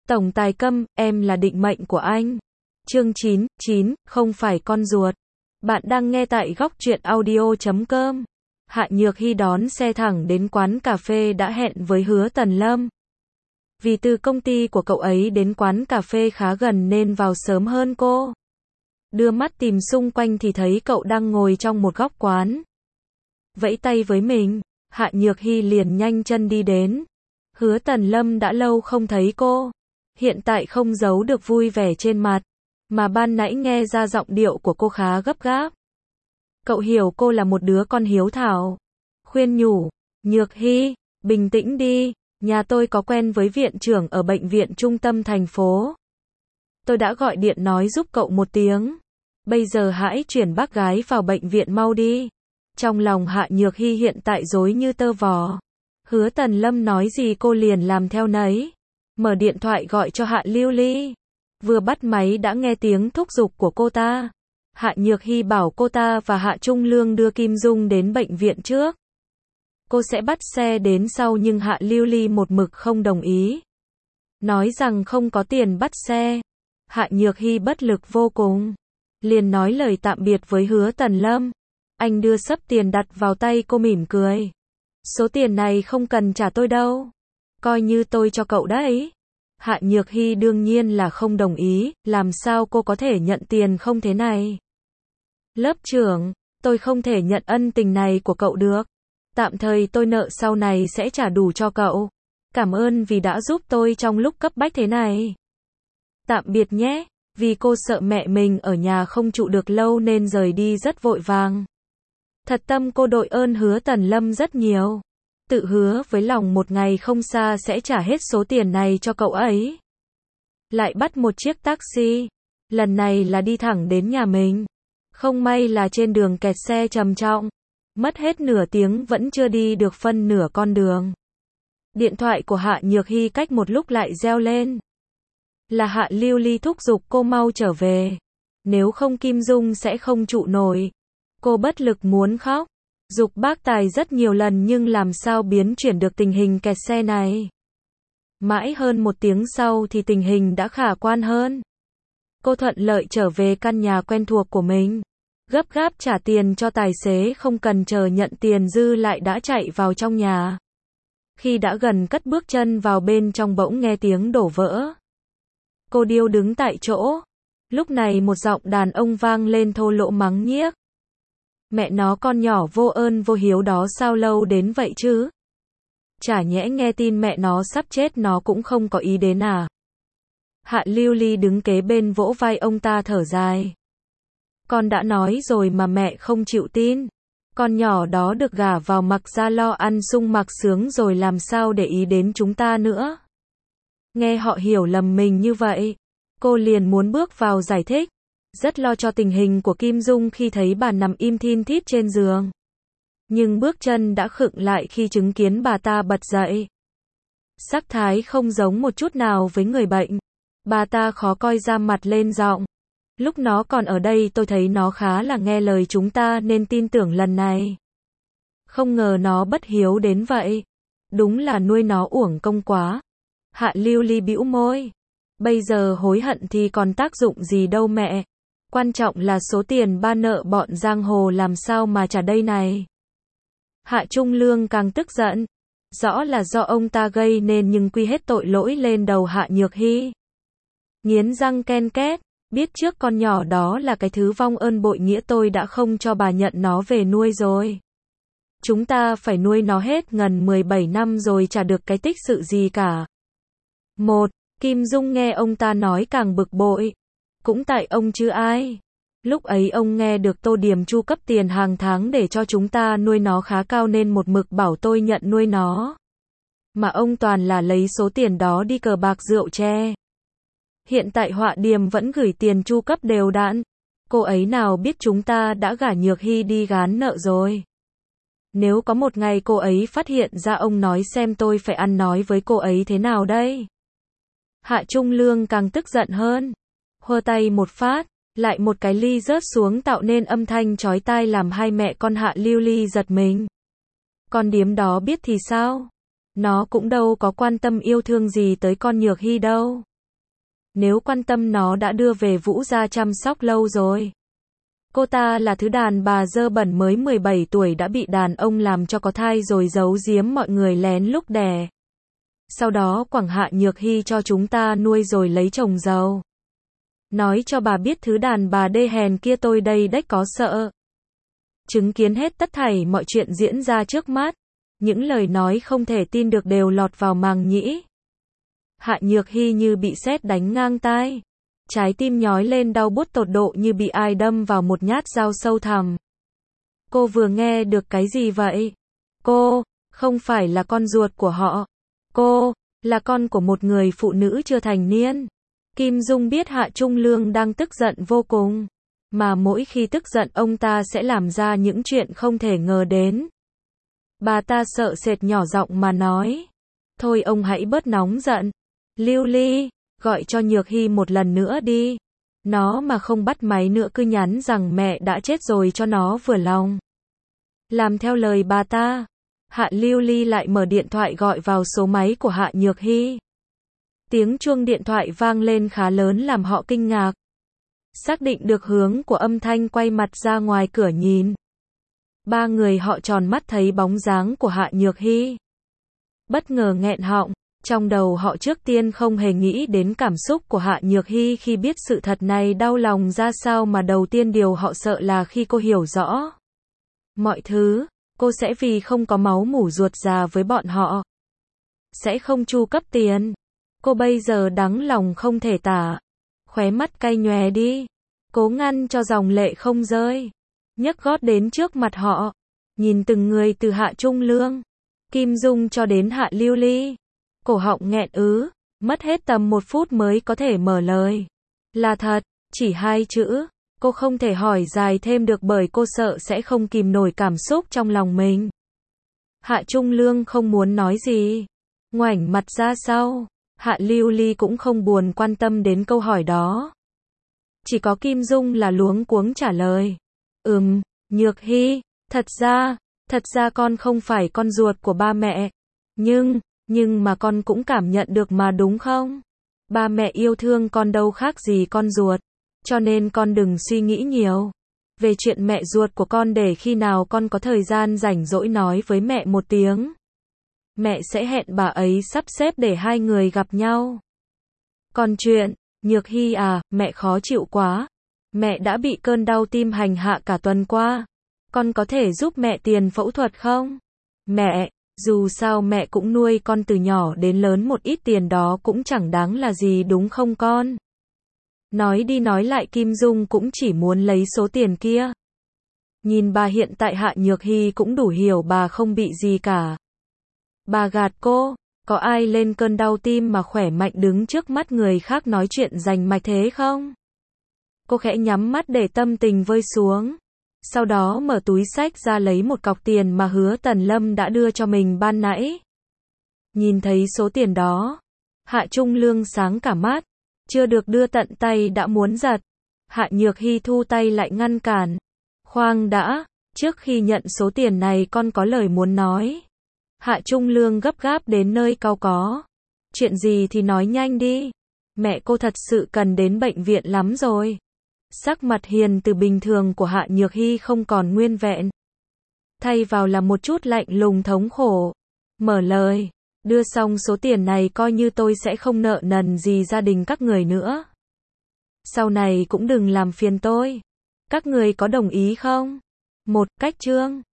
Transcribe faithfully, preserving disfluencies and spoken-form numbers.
Tổng tài Câm, em là định mệnh của anh. Chương chín, chín, không phải con ruột. Bạn đang nghe tại góc truyện audio chấm com. Hạ Nhược Hy đón xe thẳng đến quán cà phê đã hẹn với Hứa Tần Lâm. Vì từ công ty của cậu ấy đến quán cà phê khá gần nên vào sớm hơn cô. Đưa mắt tìm xung quanh thì thấy cậu đang ngồi trong một góc quán. Vẫy tay với mình, Hạ Nhược Hy liền nhanh chân đi đến. Hứa Tần Lâm đã lâu không thấy cô. Hiện tại không giấu được vui vẻ trên mặt, mà ban nãy nghe ra giọng điệu của cô khá gấp gáp. Cậu hiểu cô là một đứa con hiếu thảo. Khuyên nhủ, Nhược Hy, bình tĩnh đi, nhà tôi có quen với viện trưởng ở bệnh viện trung tâm thành phố. Tôi đã gọi điện nói giúp cậu một tiếng. Bây giờ hãy chuyển bác gái vào bệnh viện mau đi. Trong lòng Hạ Nhược Hy hiện tại rối như tơ vò. Hứa Tần Lâm nói gì cô liền làm theo nấy. Mở điện thoại gọi cho Hạ Lưu Ly. Vừa bắt máy đã nghe tiếng thúc giục của cô ta. Hạ Nhược Hy bảo cô ta và Hạ Trung Lương đưa Kim Dung đến bệnh viện trước. Cô sẽ bắt xe đến sau nhưng Hạ Lưu Ly một mực không đồng ý. Nói rằng không có tiền bắt xe. Hạ Nhược Hy bất lực vô cùng. Liền nói lời tạm biệt với Hứa Tần Lâm. Anh đưa xấp tiền đặt vào tay cô mỉm cười. Số tiền này không cần trả tôi đâu. Coi như tôi cho cậu đấy. Hạ Nhược Hy đương nhiên là không đồng ý, làm sao cô có thể nhận tiền không thế này. Lớp trưởng, tôi không thể nhận ân tình này của cậu được. Tạm thời tôi nợ sau này sẽ trả đủ cho cậu. Cảm ơn vì đã giúp tôi trong lúc cấp bách thế này. Tạm biệt nhé, vì cô sợ mẹ mình ở nhà không trụ được lâu nên rời đi rất vội vàng. Thật tâm cô đội ơn Hứa Tần Lâm rất nhiều. Tự hứa với lòng một ngày không xa sẽ trả hết số tiền này cho cậu ấy. Lại bắt một chiếc taxi. Lần này là đi thẳng đến nhà mình. Không may là trên đường kẹt xe trầm trọng. Mất hết nửa tiếng vẫn chưa đi được phân nửa con đường. Điện thoại của Hạ Nhược Hy cách một lúc lại reo lên. Là Hạ Lưu Ly thúc giục cô mau trở về. Nếu không Kim Dung sẽ không trụ nổi. Cô bất lực muốn khóc. Giục bác tài rất nhiều lần nhưng làm sao biến chuyển được tình hình kẹt xe này. Mãi hơn một tiếng sau thì tình hình đã khả quan hơn. Cô thuận lợi trở về căn nhà quen thuộc của mình. Gấp gáp trả tiền cho tài xế không cần chờ nhận tiền dư lại đã chạy vào trong nhà. Khi đã gần cất bước chân vào bên trong bỗng nghe tiếng đổ vỡ. Cô điêu đứng tại chỗ. Lúc này một giọng đàn ông vang lên thô lỗ mắng nhiếc. Mẹ nó con nhỏ vô ơn vô hiếu đó sao lâu đến vậy chứ? Chả nhẽ nghe tin mẹ nó sắp chết nó cũng không có ý đến à? Hạ Lưu Ly đứng kế bên vỗ vai ông ta thở dài. Con đã nói rồi mà mẹ không chịu tin. Con nhỏ đó được gả vào mặc ra lo ăn sung mặc sướng rồi làm sao để ý đến chúng ta nữa. Nghe họ hiểu lầm mình như vậy. Cô liền muốn bước vào giải thích. Rất lo cho tình hình của Kim Dung khi thấy bà nằm im thin thít trên giường. Nhưng bước chân đã khựng lại khi chứng kiến bà ta bật dậy. Sắc thái không giống một chút nào với người bệnh. Bà ta khó coi ra mặt lên giọng. Lúc nó còn ở đây tôi thấy nó khá là nghe lời chúng ta nên tin tưởng lần này. Không ngờ nó bất hiếu đến vậy. Đúng là nuôi nó uổng công quá. Hạ Lưu Ly bĩu môi. Bây giờ hối hận thì còn tác dụng gì đâu mẹ. Quan trọng là số tiền ba nợ bọn giang hồ làm sao mà trả đây này. Hạ Trung Lương càng tức giận. Rõ là do ông ta gây nên nhưng quy hết tội lỗi lên đầu Hạ Nhược Hy. Nghiến răng ken két. Biết trước con nhỏ đó là cái thứ vong ơn bội nghĩa tôi đã không cho bà nhận nó về nuôi rồi. Chúng ta phải nuôi nó hết gần mười bảy năm rồi chả được cái tích sự gì cả. Một. Kim Dung nghe ông ta nói càng bực bội. Cũng tại ông chứ ai. Lúc ấy ông nghe được Tô Điềm chu cấp tiền hàng tháng để cho chúng ta nuôi nó khá cao nên một mực bảo tôi nhận nuôi nó. Mà ông toàn là lấy số tiền đó đi cờ bạc rượu chè. Hiện tại Họa Điềm vẫn gửi tiền chu cấp đều đặn. Cô ấy nào biết chúng ta đã gả Nhược Hy đi gán nợ rồi. Nếu có một ngày cô ấy phát hiện ra ông nói xem tôi phải ăn nói với cô ấy thế nào đây. Hạ Trung Lương càng tức giận hơn. Hơ tay một phát, lại một cái ly rớt xuống tạo nên âm thanh chói tai làm hai mẹ con Hạ Lưu Ly giật mình. Con điếm đó biết thì sao? Nó cũng đâu có quan tâm yêu thương gì tới con Nhược Hy đâu. Nếu quan tâm nó đã đưa về Vũ gia chăm sóc lâu rồi. Cô ta là thứ đàn bà dơ bẩn mới mười bảy tuổi đã bị đàn ông làm cho có thai rồi giấu giếm mọi người lén lúc đẻ. Sau đó quẳng Hạ Nhược Hy cho chúng ta nuôi rồi lấy chồng giàu. Nói cho bà biết thứ đàn bà đê hèn kia tôi đây đếch có sợ. Chứng kiến hết tất thảy mọi chuyện diễn ra trước mắt. Những lời nói không thể tin được đều lọt vào màng nhĩ. Hạ Nhược Hy như bị sét đánh ngang tai. Trái tim nhói lên đau buốt tột độ như bị ai đâm vào một nhát dao sâu thẳm. Cô vừa nghe được cái gì vậy? Cô, không phải là con ruột của họ. Cô, là con của một người phụ nữ chưa thành niên. Kim Dung biết Hạ Trung Lương đang tức giận vô cùng. Mà mỗi khi tức giận ông ta sẽ làm ra những chuyện không thể ngờ đến. Bà ta sợ sệt nhỏ giọng mà nói. Thôi ông hãy bớt nóng giận. Lưu Ly, gọi cho Nhược Hy một lần nữa đi. Nó mà không bắt máy nữa cứ nhắn rằng mẹ đã chết rồi cho nó vừa lòng. Làm theo lời bà ta. Hạ Lưu Ly lại mở điện thoại gọi vào số máy của Hạ Nhược Hy. Tiếng chuông điện thoại vang lên khá lớn làm họ kinh ngạc. Xác định được hướng của âm thanh quay mặt ra ngoài cửa nhìn. Ba người họ tròn mắt thấy bóng dáng của Hạ Nhược Hy. Bất ngờ nghẹn họng, trong đầu họ trước tiên không hề nghĩ đến cảm xúc của Hạ Nhược Hy khi biết sự thật này đau lòng ra sao mà đầu tiên điều họ sợ là khi cô hiểu rõ mọi thứ, cô sẽ vì không có máu mủ ruột già với bọn họ. Sẽ không chu cấp tiền. Cô bây giờ đắng lòng không thể tả. Khóe mắt cay nhòe đi. Cố ngăn cho dòng lệ không rơi. Nhấc gót đến trước mặt họ. Nhìn từng người từ Hạ Trung Lương, Kim Dung cho đến Hạ Lưu Ly. Cổ họng nghẹn ứ. Mất hết tầm một phút mới có thể mở lời. Là thật, chỉ hai chữ. Cô không thể hỏi dài thêm được bởi cô sợ sẽ không kìm nổi cảm xúc trong lòng mình. Hạ Trung Lương không muốn nói gì. Ngoảnh mặt ra sau. Hạ Lưu Ly cũng không buồn quan tâm đến câu hỏi đó. Chỉ có Kim Dung là luống cuống trả lời. Ừm, Nhược Hy, thật ra, thật ra con không phải con ruột của ba mẹ. Nhưng, nhưng mà con cũng cảm nhận được mà đúng không? Ba mẹ yêu thương con đâu khác gì con ruột. Cho nên con đừng suy nghĩ nhiều về chuyện mẹ ruột của con để khi nào con có thời gian rảnh rỗi nói với mẹ một tiếng. Mẹ sẽ hẹn bà ấy sắp xếp để hai người gặp nhau. Còn chuyện, Nhược Hy à, mẹ khó chịu quá. Mẹ đã bị cơn đau tim hành hạ cả tuần qua. Con có thể giúp mẹ tiền phẫu thuật không? Mẹ, dù sao mẹ cũng nuôi con từ nhỏ đến lớn, một ít tiền đó cũng chẳng đáng là gì đúng không con? Nói đi nói lại Kim Dung cũng chỉ muốn lấy số tiền kia. Nhìn bà hiện tại Hạ Nhược Hy cũng đủ hiểu bà không bị gì cả. Bà gạt cô, có ai lên cơn đau tim mà khỏe mạnh đứng trước mắt người khác nói chuyện rành mạch thế không? Cô khẽ nhắm mắt để tâm tình vơi xuống. Sau đó mở túi xách ra lấy một cọc tiền mà Hứa Tần Lâm đã đưa cho mình ban nãy. Nhìn thấy số tiền đó, Hạ Trung Lương sáng cả mắt. Chưa được đưa tận tay đã muốn giật. Hạ Nhược Hy thu tay lại ngăn cản. Khoan đã, trước khi nhận số tiền này con có lời muốn nói. Hạ Trung Lương gấp gáp đến nơi cau có. Chuyện gì thì nói nhanh đi. Mẹ cô thật sự cần đến bệnh viện lắm rồi. Sắc mặt hiền từ bình thường của Hạ Nhược Hy không còn nguyên vẹn. Thay vào là một chút lạnh lùng thống khổ. Mở lời. Đưa xong số tiền này coi như tôi sẽ không nợ nần gì gia đình các người nữa. Sau này cũng đừng làm phiền tôi. Các người có đồng ý không? Một cách chương.